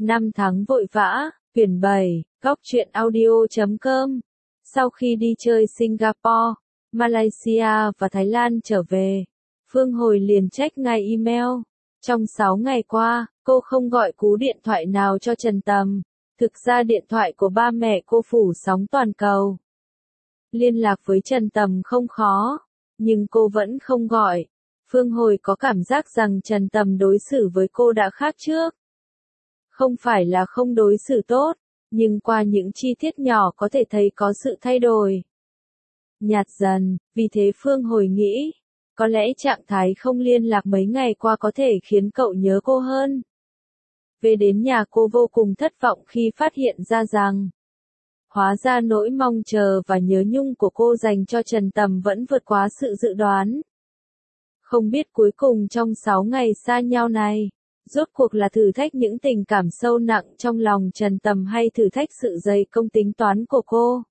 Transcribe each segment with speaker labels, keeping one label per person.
Speaker 1: Năm tháng vội vã, quyển 7, góc truyện audio.com. Sau khi đi chơi Singapore, Malaysia và Thái Lan trở về, Phương Hồi liền check ngay email. Trong 6 ngày qua, cô không gọi cú điện thoại nào cho Trần Tầm. Thực ra điện thoại của ba mẹ cô phủ sóng toàn cầu. Liên lạc với Trần Tầm không khó, nhưng cô vẫn không gọi. Phương Hồi có cảm giác rằng Trần Tầm đối xử với cô đã khác trước. Không phải là không đối xử tốt, nhưng qua những chi tiết nhỏ có thể thấy có sự thay đổi. Nhạt dần, vì thế Phương Hồi nghĩ, có lẽ trạng thái không liên lạc mấy ngày qua có thể khiến cậu nhớ cô hơn. Về đến nhà cô vô cùng thất vọng khi phát hiện ra rằng, hóa ra nỗi mong chờ và nhớ nhung của cô dành cho Trần Tầm vẫn vượt quá sự dự đoán. Không biết cuối cùng trong 6 ngày xa nhau này, rốt cuộc là thử thách những tình cảm sâu nặng trong lòng Trần Tầm hay thử thách sự dày công tính toán của cô.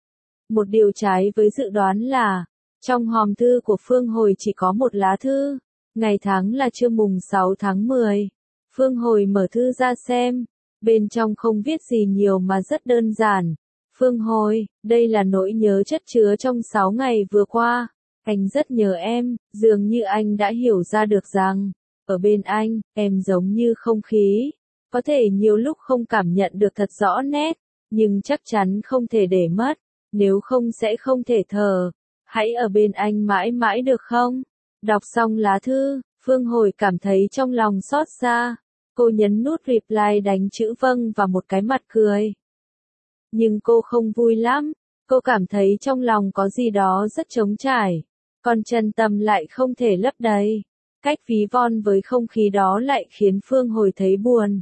Speaker 1: Một điều trái với dự đoán là, trong hòm thư của Phương Hồi chỉ có một lá thư, ngày tháng là trưa mùng 6 tháng 10. Phương Hồi mở thư ra xem, bên trong không viết gì nhiều mà rất đơn giản. Phương Hồi, đây là nỗi nhớ chất chứa trong 6 ngày vừa qua. Anh rất nhớ em, dường như anh đã hiểu ra được rằng, ở bên anh, em giống như không khí. Có thể nhiều lúc không cảm nhận được thật rõ nét, nhưng chắc chắn không thể để mất, nếu không sẽ không thể thở. Hãy ở bên anh mãi mãi được không? Đọc xong lá thư, Phương Hồi cảm thấy trong lòng xót xa. Cô nhấn nút reply đánh chữ vâng và một cái mặt cười. Nhưng cô không vui lắm, cô cảm thấy trong lòng có gì đó rất trống trải. Còn Trần Tầm lại không thể lấp đầy. Cách ví von với không khí đó lại khiến Phương Hồi thấy buồn.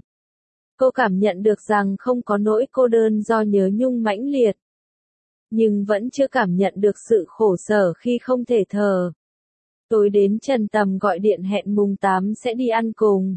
Speaker 1: Cô cảm nhận được rằng không có nỗi cô đơn do nhớ nhung mãnh liệt. Nhưng vẫn chưa cảm nhận được sự khổ sở khi không thể thở. Tối đến Trần Tầm gọi điện hẹn mùng 8 sẽ đi ăn cùng.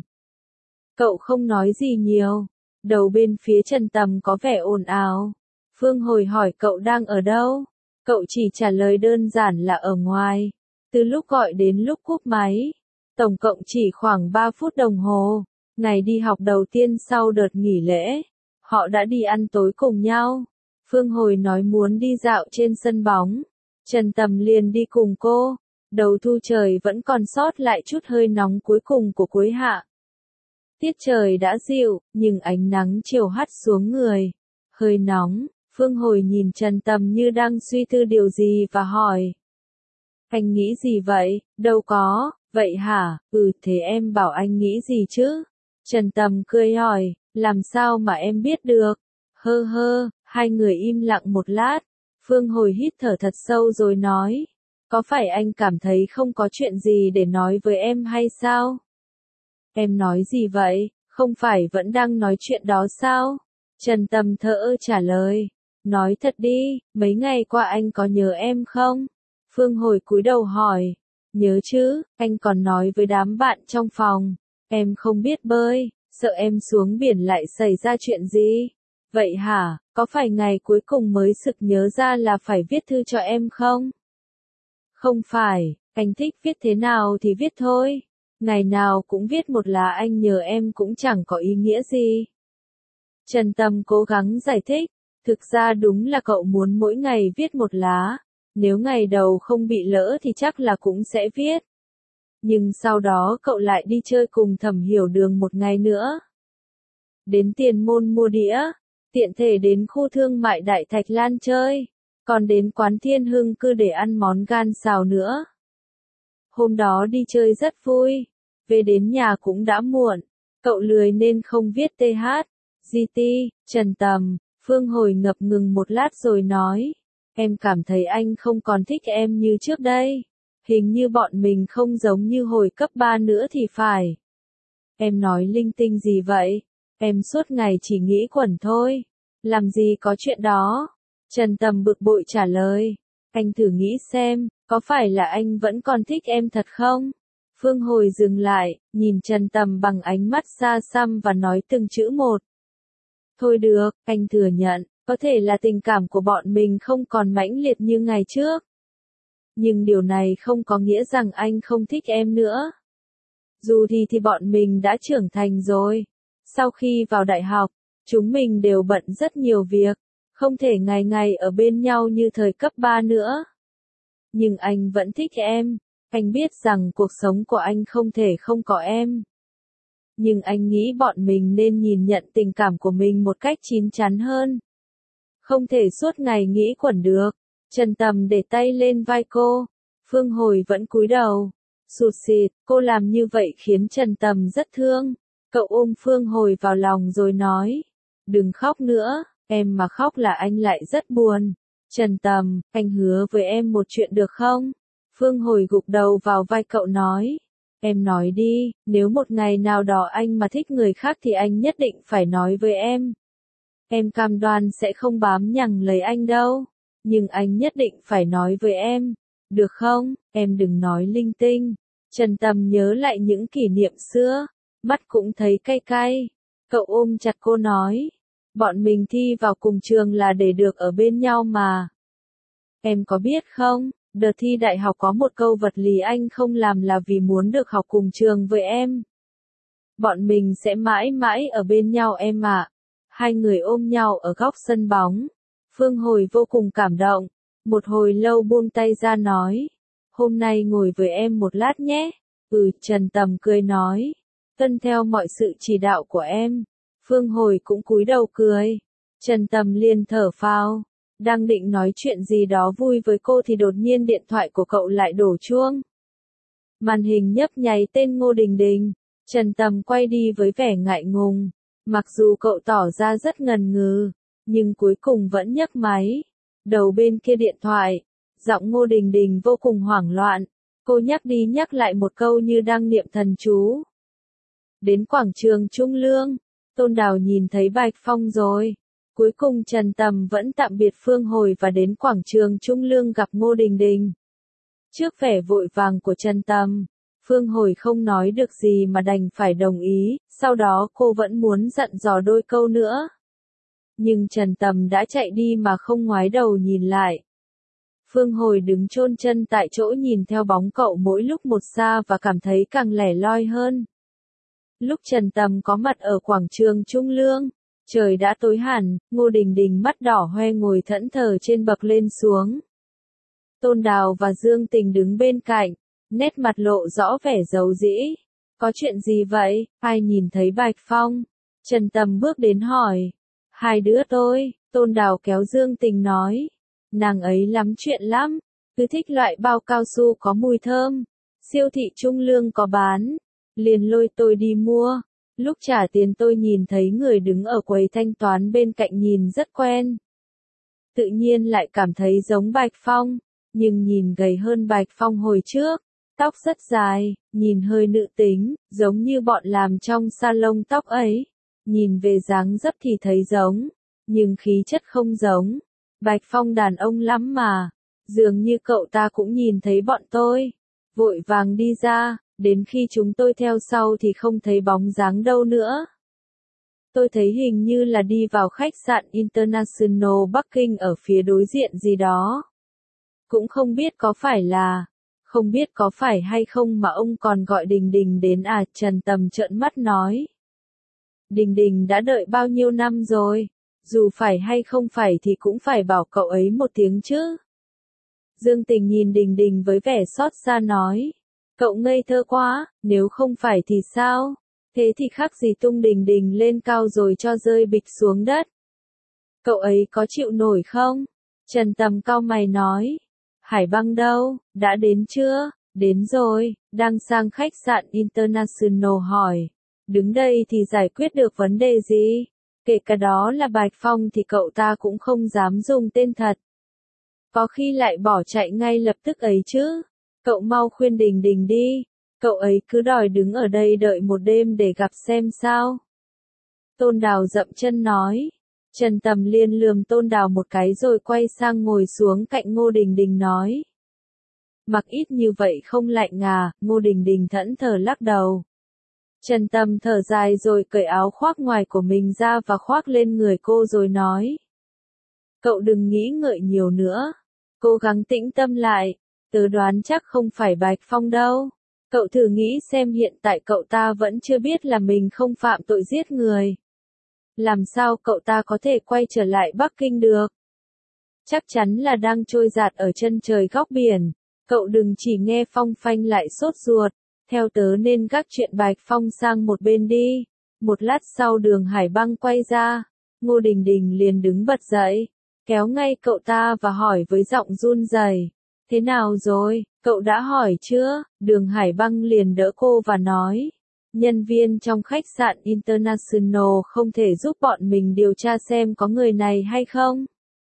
Speaker 1: Cậu không nói gì nhiều. Đầu bên phía Trần Tầm có vẻ ồn ào. Phương Hồi hỏi cậu đang ở đâu? Cậu chỉ trả lời đơn giản là ở ngoài. Từ lúc gọi đến lúc cúp máy, tổng cộng chỉ khoảng 3 phút đồng hồ. Ngày đi học đầu tiên sau đợt nghỉ lễ, họ đã đi ăn tối cùng nhau. Phương Hồi nói muốn đi dạo trên sân bóng. Trần Tầm liền đi cùng cô. Đầu thu trời vẫn còn sót lại chút hơi nóng cuối cùng của cuối hạ. Tiết trời đã dịu, nhưng ánh nắng chiều hắt xuống người. Hơi nóng. Phương Hồi nhìn Trần Tầm như đang suy tư điều gì và hỏi. Anh nghĩ gì vậy? Đâu có, vậy hả? Thế em bảo anh nghĩ gì chứ? Trần Tầm cười hỏi, làm sao mà em biết được? Hai người im lặng một lát. Phương Hồi hít thở thật sâu rồi nói. Có phải anh cảm thấy không có chuyện gì để nói với em hay sao? Em nói gì vậy? Không phải vẫn đang nói chuyện đó sao? Trần Tầm thở ơ trả lời. Nói thật đi, mấy ngày qua anh có nhớ em không? Phương Hồi cúi đầu hỏi. Nhớ chứ, anh còn nói với đám bạn trong phòng. Em không biết bơi, sợ em xuống biển lại xảy ra chuyện gì. Vậy hả, có phải ngày cuối cùng mới sực nhớ ra là phải viết thư cho em không? Không phải, anh thích viết thế nào thì viết thôi. Ngày nào cũng viết một lá anh nhớ em cũng chẳng có ý nghĩa gì. Trần Tầm cố gắng giải thích. Thực ra đúng là cậu muốn mỗi ngày viết một lá. Nếu ngày đầu không bị lỡ thì chắc là cũng sẽ viết. Nhưng sau đó cậu lại đi chơi cùng Thẩm Hiểu Đường một ngày nữa. Đến Tiền Môn mua đĩa. Tiện thể đến khu thương mại Đại Thạch Lan chơi. Còn đến quán Thiên Hưng Cư để ăn món gan xào nữa. Hôm đó đi chơi rất vui. Về đến nhà cũng đã muộn. Cậu lười nên không viết TH. GT, Trần Tầm. Phương Hồi ngập ngừng một lát rồi nói. Em cảm thấy anh không còn thích em như trước đây. Hình như bọn mình không giống như hồi cấp 3 nữa thì phải. Em nói linh tinh gì vậy? Em suốt ngày chỉ nghĩ quẩn thôi. Làm gì có chuyện đó? Trần Tầm bực bội trả lời. Anh thử nghĩ xem, có phải là anh vẫn còn thích em thật không? Phương Hồi dừng lại, nhìn Trần Tầm bằng ánh mắt xa xăm và nói từng chữ một. Thôi được, anh thừa nhận, có thể là tình cảm của bọn mình không còn mãnh liệt như ngày trước. Nhưng điều này không có nghĩa rằng anh không thích em nữa. Dù thì bọn mình đã trưởng thành rồi. Sau khi vào đại học, chúng mình đều bận rất nhiều việc, không thể ngày ngày ở bên nhau như thời cấp 3 nữa. Nhưng anh vẫn thích em, anh biết rằng cuộc sống của anh không thể không có em. Nhưng anh nghĩ bọn mình nên nhìn nhận tình cảm của mình một cách chín chắn hơn. Không thể suốt ngày nghĩ quẩn được. Trần Tầm để tay lên vai cô. Phương Hồi vẫn cúi đầu. Sụt sịt, cô làm như vậy khiến Trần Tầm rất thương. Cậu ôm Phương Hồi vào lòng rồi nói. Đừng khóc nữa, em mà khóc là anh lại rất buồn. Trần Tầm, anh hứa với em một chuyện được không? Phương Hồi gục đầu vào vai cậu nói. Em nói đi, nếu một ngày nào đó anh mà thích người khác thì anh nhất định phải nói với em. Em cam đoan sẽ không bám nhằng lấy anh đâu. Nhưng anh nhất định phải nói với em. Được không, em đừng nói linh tinh. Trần Tầm nhớ lại những kỷ niệm xưa. Mắt cũng thấy cay cay. Cậu ôm chặt cô nói. Bọn mình thi vào cùng trường là để được ở bên nhau mà. Em có biết không, đợt thi đại học có một câu vật lý anh không làm là vì muốn được học cùng trường với em. Bọn mình sẽ mãi mãi ở bên nhau em ạ. Hai người ôm nhau ở góc sân bóng. Phương Hồi vô cùng cảm động. Một hồi lâu buông tay ra nói. Hôm nay ngồi với em một lát nhé. Trần Tầm cười nói. Tuân theo mọi sự chỉ đạo của em. Phương Hồi cũng cúi đầu cười. Trần Tầm liền thở phào. Đang định nói chuyện gì đó vui với cô thì đột nhiên điện thoại của cậu lại đổ chuông. Màn hình nhấp nháy tên Ngô Đình Đình. Trần Tầm quay đi với vẻ ngại ngùng. Mặc dù cậu tỏ ra rất ngần ngừ, nhưng cuối cùng vẫn nhấc máy. Đầu bên kia điện thoại, giọng Ngô Đình Đình vô cùng hoảng loạn. Cô nhắc đi nhắc lại một câu như đang niệm thần chú. Đến quảng trường Trung Lương, Tôn Đào nhìn thấy Bạch Phong rồi. Cuối cùng Trần Tầm vẫn tạm biệt Phương Hồi và đến quảng trường Trung Lương gặp Ngô Đình Đình. Trước vẻ vội vàng của Trần Tầm, Phương Hồi không nói được gì mà đành phải đồng ý, sau đó cô vẫn muốn dặn dò đôi câu nữa. Nhưng Trần Tầm đã chạy đi mà không ngoái đầu nhìn lại. Phương Hồi đứng chôn chân tại chỗ nhìn theo bóng cậu mỗi lúc một xa và cảm thấy càng lẻ loi hơn. Lúc Trần Tầm có mặt ở quảng trường Trung Lương, trời đã tối hẳn, Ngô Đình Đình mắt đỏ hoe ngồi thẫn thờ trên bậc lên xuống. Tôn Đào và Dương Tình đứng bên cạnh, nét mặt lộ rõ vẻ giấu dĩ. Có chuyện gì vậy, ai nhìn thấy Bạch Phong? Trần Tầm bước đến hỏi. Hai đứa tôi, Tôn Đào kéo Dương Tình nói. Nàng ấy lắm chuyện lắm, cứ thích loại bao cao su có mùi thơm. Siêu thị Trung Lương có bán, liền lôi tôi đi mua. Lúc trả tiền tôi nhìn thấy người đứng ở quầy thanh toán bên cạnh nhìn rất quen. Tự nhiên lại cảm thấy giống Bạch Phong, nhưng nhìn gầy hơn Bạch Phong hồi trước. Tóc rất dài, nhìn hơi nữ tính, giống như bọn làm trong salon tóc ấy. Nhìn về dáng dấp thì thấy giống, nhưng khí chất không giống. Bạch Phong đàn ông lắm mà. Dường như cậu ta cũng nhìn thấy bọn tôi. Vội vàng đi ra, đến khi chúng tôi theo sau thì không thấy bóng dáng đâu nữa. Tôi thấy hình như là đi vào khách sạn International Bắc Kinh ở phía đối diện gì đó. Cũng không biết có phải hay không mà ông còn gọi Đình Đình đến à? Trần Tầm trợn mắt nói. Đình Đình đã đợi bao nhiêu năm rồi, dù phải hay không phải thì cũng phải bảo cậu ấy một tiếng chứ. Dương Tình nhìn Đình Đình với vẻ xót xa nói. Cậu ngây thơ quá, nếu không phải thì sao? Thế thì khác gì tung Đình Đình lên cao rồi cho rơi bịch xuống đất. Cậu ấy có chịu nổi không? Trần Tầm cau mày nói. Hải Băng đâu, đã đến chưa? Đến rồi, đang sang khách sạn International hỏi. Đứng đây thì giải quyết được vấn đề gì? Kể cả đó là Bạch Phong thì cậu ta cũng không dám dùng tên thật. Có khi lại bỏ chạy ngay lập tức ấy chứ. Cậu mau khuyên Đình Đình đi. Cậu ấy cứ đòi đứng ở đây đợi một đêm để gặp xem sao. Tôn Đào dậm chân nói. Trần Tầm liền lườm Tôn Đào một cái rồi quay sang ngồi xuống cạnh Ngô Đình Đình nói. Mặc ít như vậy không lạnh à? Ngô Đình Đình thẫn thờ lắc đầu. Trần Tầm thở dài rồi cởi áo khoác ngoài của mình ra và khoác lên người cô rồi nói. Cậu đừng nghĩ ngợi nhiều nữa. Cố gắng tĩnh tâm lại. Tớ đoán chắc không phải Bạch Phong đâu. Cậu thử nghĩ xem hiện tại cậu ta vẫn chưa biết là mình không phạm tội giết người. Làm sao cậu ta có thể quay trở lại Bắc Kinh được? Chắc chắn là đang trôi dạt ở chân trời góc biển. Cậu đừng chỉ nghe phong phanh lại sốt ruột. Theo tớ nên gác chuyện Bạch Phong sang một bên đi. Một lát sau Đường Hải Băng quay ra. Ngô Đình Đình liền đứng bật dậy, kéo ngay cậu ta và hỏi với giọng run rẩy. Thế nào rồi, cậu đã hỏi chưa? Đường Hải Băng liền đỡ cô và nói. Nhân viên trong khách sạn International không thể giúp bọn mình điều tra xem có người này hay không.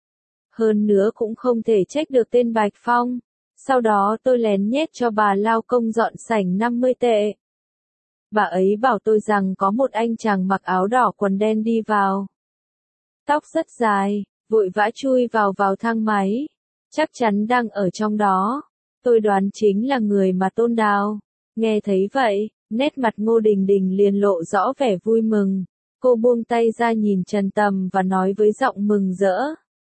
Speaker 1: Hơn nữa cũng không thể trách được tên Bạch Phong. Sau đó tôi lén nhét cho bà lao công dọn sảnh 50 tệ. Bà ấy bảo tôi rằng có một anh chàng mặc áo đỏ quần đen đi vào. Tóc rất dài, vội vã chui vào thang máy. Chắc chắn đang ở trong đó. Tôi đoán chính là người mà Tôn Đào. Nghe thấy vậy, nét mặt Ngô Đình Đình liền lộ rõ vẻ vui mừng. Cô buông tay ra nhìn Trần Tầm và nói với giọng mừng rỡ.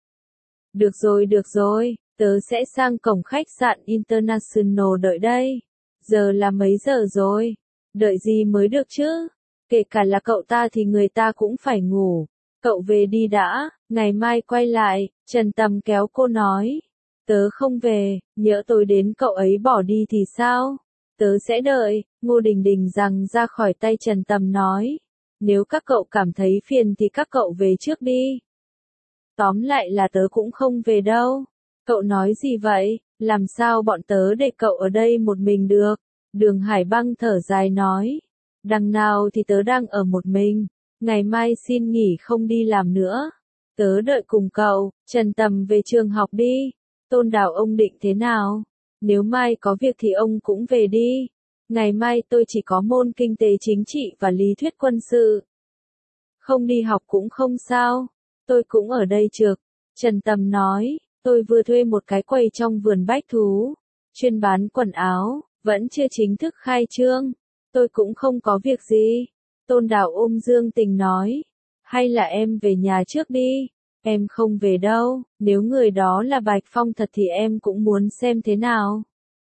Speaker 1: Được rồi, tớ sẽ sang cổng khách sạn International đợi đây. Giờ là mấy giờ rồi? Đợi gì mới được chứ? Kể cả là cậu ta thì người ta cũng phải ngủ. Cậu về đi đã, ngày mai quay lại. Trần Tầm kéo cô nói. Tớ không về, nhỡ tôi đến cậu ấy bỏ đi thì sao? Tớ sẽ đợi. Ngô Đình Đình giằng ra khỏi tay Trần Tầm nói. Nếu các cậu cảm thấy phiền thì các cậu về trước đi. Tóm lại là tớ cũng không về đâu. Cậu nói gì vậy? Làm sao bọn tớ để cậu ở đây một mình được? Đường Hải Băng thở dài nói. Đằng nào thì tớ đang ở một mình. Ngày mai xin nghỉ không đi làm nữa. Tớ đợi cùng cậu. Trần Tầm về trường học đi. Tôn Đào ông định thế nào? Nếu mai có việc thì ông cũng về đi. Ngày mai tôi chỉ có môn kinh tế chính trị và lý thuyết quân sự. Không đi học cũng không sao. Tôi cũng ở đây trực. Trần Tầm nói, tôi vừa thuê một cái quầy trong vườn bách thú. Chuyên bán quần áo, vẫn chưa chính thức khai trương. Tôi cũng không có việc gì. Tôn Đào ôm Dương Tình nói. Hay là em về nhà trước đi. Em không về đâu, nếu người đó là Bạch Phong thật thì em cũng muốn xem thế nào.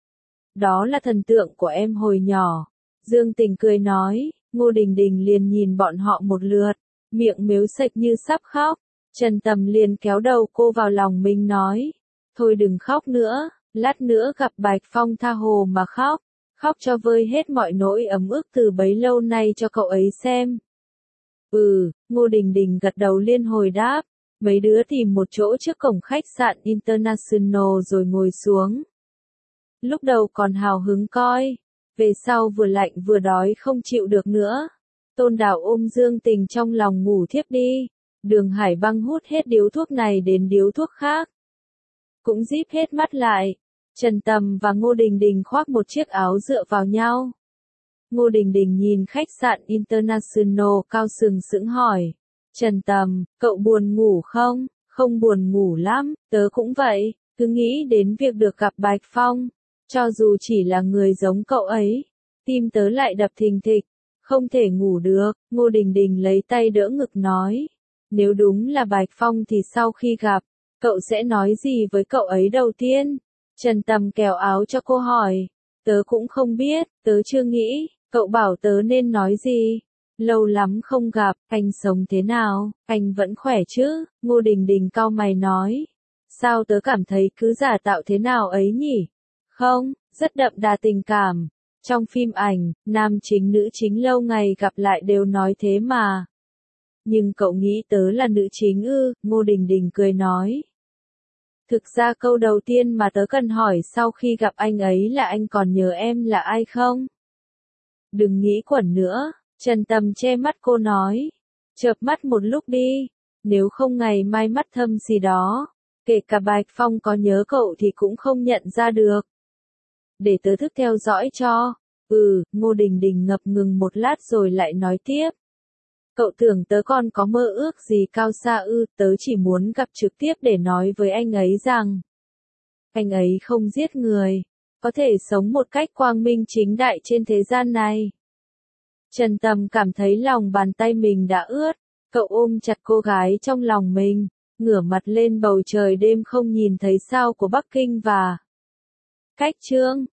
Speaker 1: Đó là thần tượng của em hồi nhỏ. Dương Tình cười nói, Ngô Đình Đình liền nhìn bọn họ một lượt, miệng mếu sệch như sắp khóc. Trần Tầm liền kéo đầu cô vào lòng mình nói, thôi đừng khóc nữa, lát nữa gặp Bạch Phong tha hồ mà khóc, khóc cho vơi hết mọi nỗi ấm ức từ bấy lâu nay cho cậu ấy xem. Ngô Đình Đình gật đầu liên hồi đáp. Mấy đứa tìm một chỗ trước cổng khách sạn International rồi ngồi xuống. Lúc đầu còn hào hứng coi, về sau vừa lạnh vừa đói không chịu được nữa. Tôn Đào ôm Dương Tình trong lòng ngủ thiếp đi. Đường Hải Băng hút hết điếu thuốc này đến điếu thuốc khác. Cũng díp hết mắt lại. Trần Tầm và Ngô Đình Đình khoác một chiếc áo dựa vào nhau. Ngô Đình Đình nhìn khách sạn International cao sừng sững hỏi. Trần Tầm, cậu buồn ngủ không? Không buồn ngủ lắm, tớ cũng vậy, cứ nghĩ đến việc được gặp Bạch Phong. Cho dù chỉ là người giống cậu ấy, tim tớ lại đập thình thịch, không thể ngủ được. Ngô Đình Đình lấy tay đỡ ngực nói. Nếu đúng là Bạch Phong thì sau khi gặp, cậu sẽ nói gì với cậu ấy đầu tiên? Trần Tầm kéo áo cho cô hỏi. Tớ cũng không biết, tớ chưa nghĩ, cậu bảo tớ nên nói gì? Lâu lắm không gặp, anh sống thế nào, anh vẫn khỏe chứ? Ngô Đình Đình cau mày nói. Sao tớ cảm thấy cứ giả tạo thế nào ấy nhỉ? Không, rất đậm đà tình cảm. Trong phim ảnh, nam chính nữ chính lâu ngày gặp lại đều nói thế mà. Nhưng cậu nghĩ tớ là nữ chính ư? Ngô Đình Đình cười nói. Thực ra câu đầu tiên mà tớ cần hỏi sau khi gặp anh ấy là anh còn nhớ em là ai không? Đừng nghĩ quẩn nữa. Trần Tầm che mắt cô nói. Chợp mắt một lúc đi. Nếu không ngày mai mắt thâm gì đó. Kể cả Bạch Phong có nhớ cậu thì cũng không nhận ra được. Để tớ thức theo dõi cho. Ngô Đình Đình ngập ngừng một lát rồi lại nói tiếp. Cậu tưởng tớ còn có mơ ước gì cao xa ư? Tớ chỉ muốn gặp trực tiếp để nói với anh ấy rằng. Anh ấy không giết người. Có thể sống một cách quang minh chính đại trên thế gian này. Trần Tầm cảm thấy lòng bàn tay mình đã ướt, cậu ôm chặt cô gái trong lòng mình, ngửa mặt lên bầu trời đêm không nhìn thấy sao của Bắc Kinh và cách chương